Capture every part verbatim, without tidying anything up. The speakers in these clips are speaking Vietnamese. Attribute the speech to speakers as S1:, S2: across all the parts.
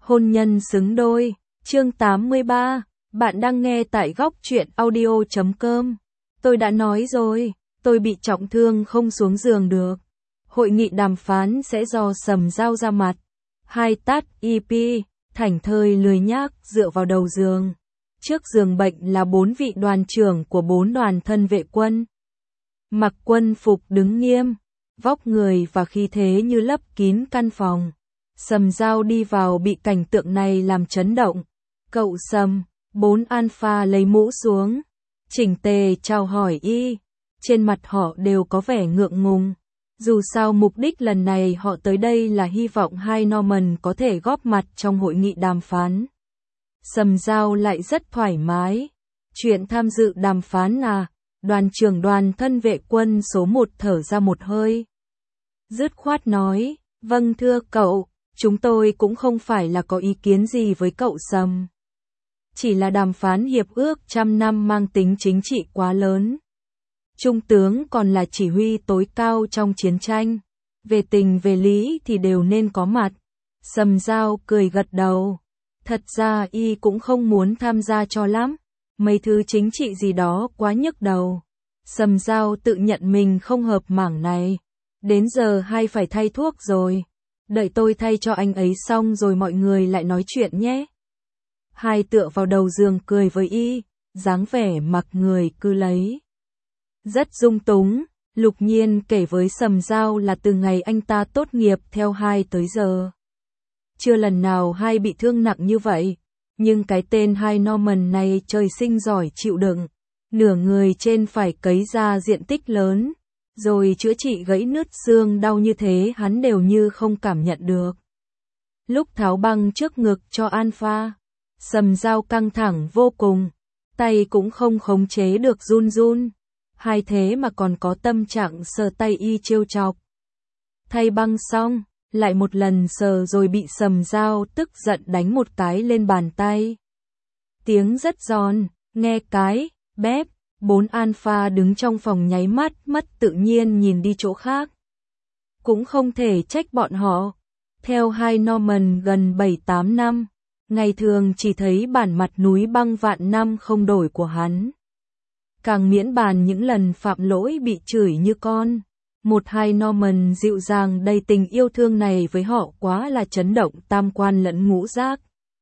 S1: Hôn nhân xứng đôi, chương tám mươi ba, bạn đang nghe tại góc truyện audio chấm com. Tôi đã nói rồi, tôi bị trọng thương không xuống giường được. Hội nghị đàm phán sẽ do Sầm Giao ra mặt. Hai tát e pê, thảnh thơi lười nhác dựa vào đầu giường. Trước giường bệnh là bốn vị đoàn trưởng của bốn đoàn thân vệ quân. Mặc quân phục đứng nghiêm, vóc người và khí thế như lấp kín căn phòng. Sầm Giao đi vào bị cảnh tượng này làm chấn động. Cậu Sầm, bốn alpha lấy mũ xuống, chỉnh tề chào hỏi y. Trên mặt họ đều có vẻ ngượng ngùng. Dù sao mục đích lần này họ tới đây là hy vọng hai Norman có thể góp mặt trong hội nghị đàm phán. Sầm Giao lại rất thoải mái. Chuyện tham dự đàm phán à? Đoàn trưởng đoàn thân vệ quân số một thở ra một hơi. Dứt khoát nói, vâng thưa cậu, chúng tôi cũng không phải là có ý kiến gì với cậu Sầm. Chỉ là đàm phán hiệp ước trăm năm mang tính chính trị quá lớn. Trung tướng còn là chỉ huy tối cao trong chiến tranh. Về tình về lý thì đều nên có mặt. Sầm Giao cười gật đầu. Thật ra y cũng không muốn tham gia cho lắm. Mấy thứ chính trị gì đó quá nhức đầu. Sầm Giao tự nhận mình không hợp mảng này. Đến giờ hay phải thay thuốc rồi. Đợi tôi thay cho anh ấy xong rồi mọi người lại nói chuyện nhé. Hai tựa vào đầu giường cười với y, dáng vẻ mặc người cứ lấy. Rất dung túng, Lục Nhiên kể với Sầm Giao là từ ngày anh ta tốt nghiệp theo hai tới giờ. Chưa lần nào hai bị thương nặng như vậy, nhưng cái tên hai Norman này trời sinh giỏi chịu đựng. Nửa người trên phải cấy ra diện tích lớn, rồi chữa trị gãy nứt xương đau như thế hắn đều như không cảm nhận được. Lúc tháo băng trước ngực cho Alpha, Sầm Giao căng thẳng vô cùng, tay cũng không khống chế được run run. Hay thế mà còn có tâm trạng sờ tay y trêu chọc. Thay băng xong, lại một lần sờ rồi bị Sầm Giao tức giận đánh một cái lên bàn tay. Tiếng rất giòn, nghe cái, bép, bốn alpha đứng trong phòng nháy mắt mất tự nhiên nhìn đi chỗ khác. Cũng không thể trách bọn họ. Theo hai Norman gần bảy tám năm, ngày thường chỉ thấy bản mặt núi băng vạn năm không đổi của hắn. Càng miễn bàn những lần phạm lỗi bị chửi như con. Một hai Norman dịu dàng đầy tình yêu thương này với họ quá là chấn động tam quan lẫn ngũ giác.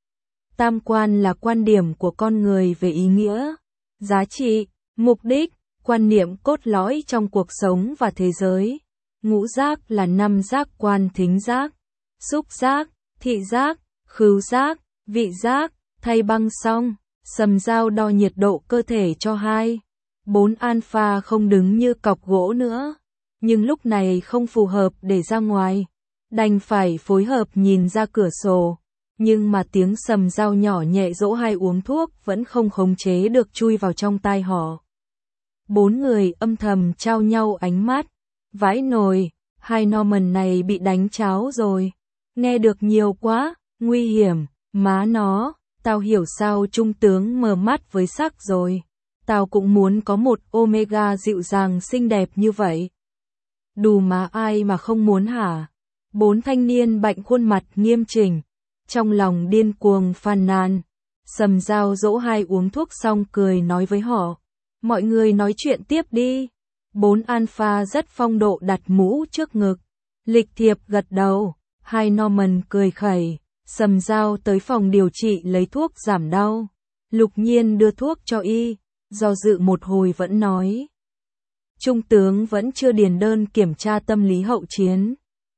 S1: Tam quan là quan điểm của con người về ý nghĩa, giá trị, mục đích, quan niệm cốt lõi trong cuộc sống và thế giới. Ngũ giác là năm giác quan: thính giác, xúc giác, thị giác, khứu giác, vị giác. Thay băng xong, Sầm Giao đo nhiệt độ cơ thể cho hai. Bốn alpha không đứng như cọc gỗ nữa, nhưng lúc này không phù hợp để ra ngoài, đành phải phối hợp nhìn ra cửa sổ, nhưng mà tiếng Sầm Giao nhỏ nhẹ dỗ hai uống thuốc vẫn không khống chế được chui vào trong tai họ. Bốn người âm thầm trao nhau ánh mắt, vãi nồi, hai Norman này bị đánh cháo rồi, nghe được nhiều quá, nguy hiểm, má nó, tao hiểu sao trung tướng mờ mắt với sắc rồi. Tao cũng muốn có một Omega dịu dàng xinh đẹp như vậy. Đù má ai mà không muốn hả? Bốn thanh niên bệnh khuôn mặt nghiêm chỉnh, trong lòng điên cuồng phàn nàn. Sầm Giao dỗ hai uống thuốc xong cười nói với họ, mọi người nói chuyện tiếp đi. Bốn alpha rất phong độ đặt mũ trước ngực, lịch thiệp gật đầu. Hai Norman cười khẩy. Sầm Giao tới phòng điều trị lấy thuốc giảm đau. Lục Nhiên đưa thuốc cho y. Do dự một hồi vẫn nói, trung tướng vẫn chưa điền đơn kiểm tra tâm lý hậu chiến.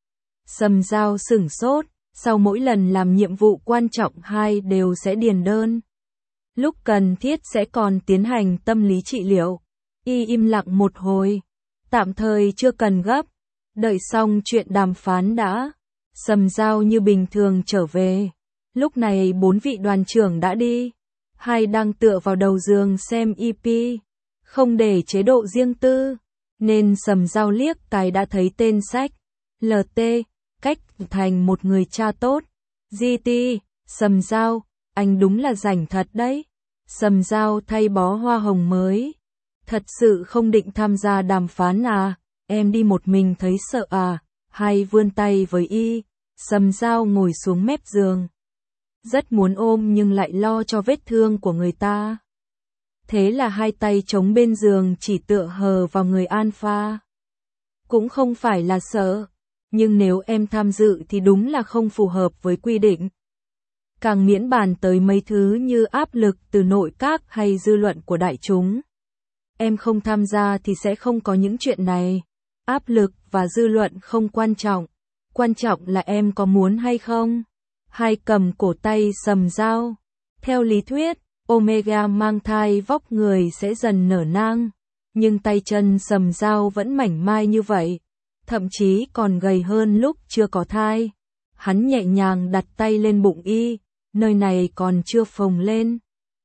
S1: Sầm Giao sửng sốt, sau mỗi lần làm nhiệm vụ quan trọng hai đều sẽ điền đơn. Lúc cần thiết sẽ còn tiến hành tâm lý trị liệu. Y im lặng một hồi, tạm thời chưa cần gấp, đợi xong chuyện đàm phán đã. Sầm Giao như bình thường trở về. Lúc này bốn vị đoàn trưởng đã đi. Hai đang tựa vào đầu giường xem e pê, không để chế độ riêng tư, nên Sầm Giao liếc cái đã thấy tên sách, lờ tê, cách thành một người cha tốt, giê tê, Sầm Giao, anh đúng là rảnh thật đấy. Sầm Giao thay bó hoa hồng mới, thật sự không định tham gia đàm phán à, em đi một mình thấy sợ à, hay vươn tay với y, Sầm Giao ngồi xuống mép giường. rất muốn ôm nhưng lại lo cho vết thương của người ta. Thế là hai tay chống bên giường chỉ tựa hờ vào người Alpha. Cũng không phải là sợ, nhưng nếu em tham dự thì đúng là không phù hợp với quy định. Càng miễn bàn tới mấy thứ như áp lực từ nội các hay dư luận của đại chúng. Em không tham gia thì sẽ không có những chuyện này. Áp lực và dư luận không quan trọng. Quan trọng là em có muốn hay không. Hai cầm cổ tay Sầm Dao. Theo lý thuyết, Omega mang thai vóc người sẽ dần nở nang. Nhưng tay chân Sầm Dao vẫn mảnh mai như vậy. Thậm chí còn gầy hơn lúc chưa có thai. Hắn nhẹ nhàng đặt tay lên bụng y. Nơi này còn chưa phồng lên.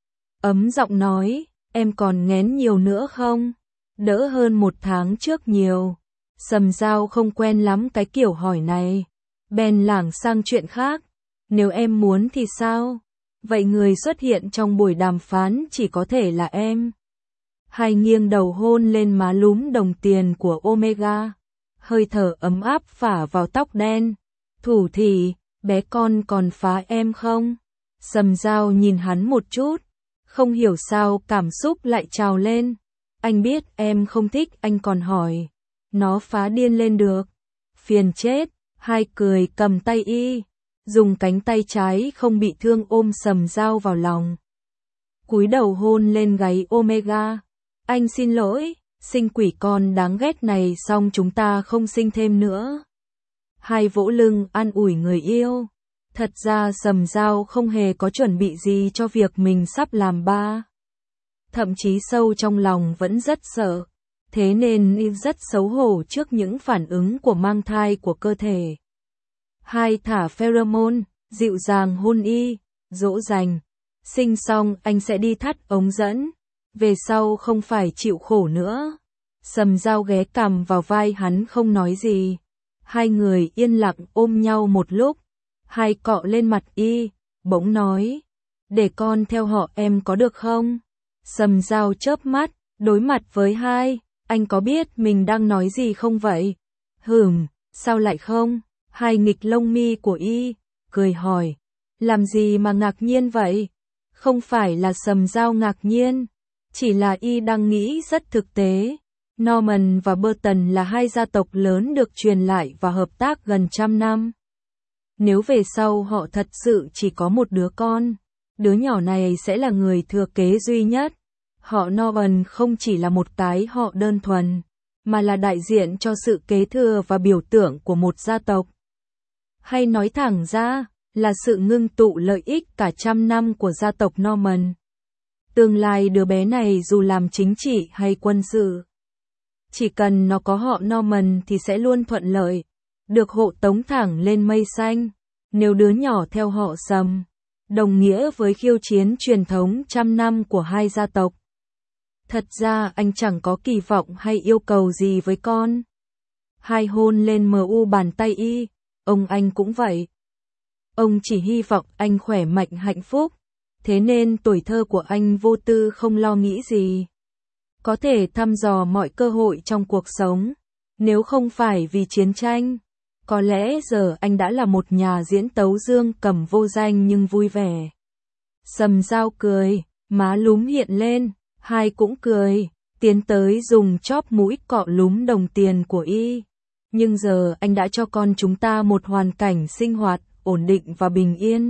S1: Ấm giọng nói, em còn nghén nhiều nữa không? Đỡ hơn một tháng trước nhiều. Sầm Dao không quen lắm cái kiểu hỏi này. Bèn lảng sang chuyện khác. Nếu em muốn thì sao? Vậy người xuất hiện trong buổi đàm phán chỉ có thể là em. Hai nghiêng đầu hôn lên má lúm đồng tiền của Omega. Hơi thở ấm áp phả vào tóc đen. Thủ thỉ, bé con còn phá em không? Sầm Dao nhìn hắn một chút. Không hiểu sao cảm xúc lại trào lên. Anh biết em không thích anh còn hỏi. Nó phá điên lên được. Phiền chết. Hai cười cầm tay y. Dùng cánh tay trái không bị thương ôm Sầm Dao vào lòng. Cúi đầu hôn lên gáy Omega. Anh xin lỗi, sinh quỷ con đáng ghét này xong chúng ta không sinh thêm nữa. Hai vỗ lưng an ủi người yêu. Thật ra Sầm Dao không hề có chuẩn bị gì cho việc mình sắp làm ba. Thậm chí sâu trong lòng vẫn rất sợ. Thế nên rất xấu hổ trước những phản ứng của mang thai của cơ thể. Hai thả pheromone, dịu dàng hôn y, dỗ dành. Sinh xong anh sẽ đi thắt ống dẫn. Về sau không phải chịu khổ nữa. Sầm Dao ghé cằm vào vai hắn không nói gì. Hai người yên lặng ôm nhau một lúc. Hai cọ lên mặt y, bỗng nói. Để con theo họ em có được không? Sầm Dao chớp mắt, đối mặt với hai. Anh có biết mình đang nói gì không vậy? Hửm, sao lại không? Hai nghịch lông mi của y, cười hỏi. Làm gì mà ngạc nhiên vậy? Không phải là Sầm Dao ngạc nhiên. Chỉ là y đang nghĩ rất thực tế. Norman và Burton là hai gia tộc lớn được truyền lại và hợp tác gần trăm năm. Nếu về sau họ thật sự chỉ có một đứa con, đứa nhỏ này sẽ là người thừa kế duy nhất. Họ Norman không chỉ là một cái họ đơn thuần, mà là đại diện cho sự kế thừa và biểu tượng của một gia tộc. Hay nói thẳng ra, là sự ngưng tụ lợi ích cả trăm năm của gia tộc Norman. Tương lai đứa bé này dù làm chính trị hay quân sự, chỉ cần nó có họ Norman thì sẽ luôn thuận lợi, được hộ tống thẳng lên mây xanh. Nếu đứa nhỏ theo họ Sầm, đồng nghĩa với khiêu chiến truyền thống trăm năm của hai gia tộc. Thật ra anh chẳng có kỳ vọng hay yêu cầu gì với con. Hai hôn lên mờ u bàn tay y, ông anh cũng vậy. Ông chỉ hy vọng anh khỏe mạnh hạnh phúc. Thế nên tuổi thơ của anh vô tư không lo nghĩ gì. Có thể thăm dò mọi cơ hội trong cuộc sống. Nếu không phải vì chiến tranh, có lẽ giờ anh đã là một nhà diễn tấu dương cầm vô danh nhưng vui vẻ. Sầm Dao cười, má lúm hiện lên, hai cũng cười, tiến tới dùng chóp mũi cọ lúm đồng tiền của y. Nhưng giờ anh đã cho con chúng ta một hoàn cảnh sinh hoạt, ổn định và bình yên.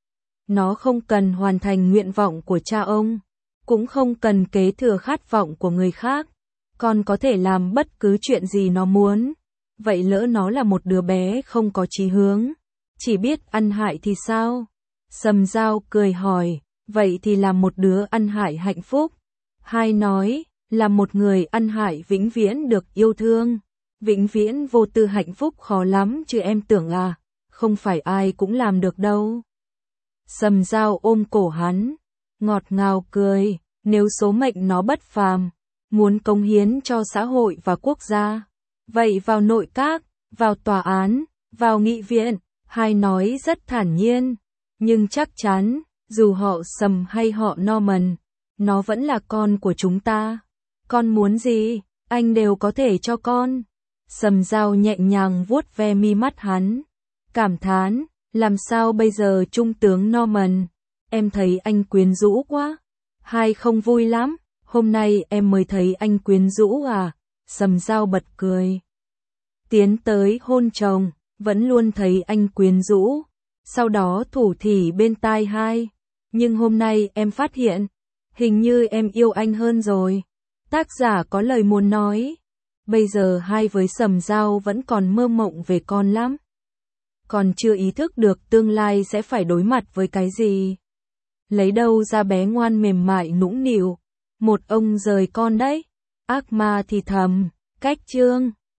S1: Nó không cần hoàn thành nguyện vọng của cha ông, cũng không cần kế thừa khát vọng của người khác. Con có thể làm bất cứ chuyện gì nó muốn. Vậy lỡ nó là một đứa bé không có chí hướng, chỉ biết ăn hại thì sao? Sầm Dao cười hỏi, vậy thì làm một đứa ăn hại hạnh phúc. Hai nói, là một người ăn hại vĩnh viễn được yêu thương. Vĩnh viễn vô tư hạnh phúc khó lắm chứ em tưởng à, không phải ai cũng làm được đâu. Sầm Dao ôm cổ hắn, ngọt ngào cười, nếu số mệnh nó bất phàm, muốn cống hiến cho xã hội và quốc gia, vậy vào nội các, vào tòa án, vào nghị viện. Hai nói rất thản nhiên, nhưng chắc chắn, dù họ Sầm hay họ Norman, nó vẫn là con của chúng ta. Con muốn gì, anh đều có thể cho con. Sầm Dao nhẹ nhàng vuốt ve mi mắt hắn, cảm thán, Làm sao bây giờ Trung tướng Norman? Em thấy anh quyến rũ quá. Hai không vui lắm, hôm nay em mới thấy anh quyến rũ à? Sầm Dao bật cười. Tiến tới hôn chồng, vẫn luôn thấy anh quyến rũ. Sau đó thủ thỉ bên tai hai. Nhưng hôm nay em phát hiện, hình như em yêu anh hơn rồi. Tác giả có lời muốn nói. Bây giờ hai với Sầm Dao vẫn còn mơ mộng về con lắm. Còn chưa ý thức được tương lai sẽ phải đối mặt với cái gì. Lấy đâu ra bé ngoan mềm mại nũng nịu. Một ông rời con đấy. Ác ma thì thầm, cách chương.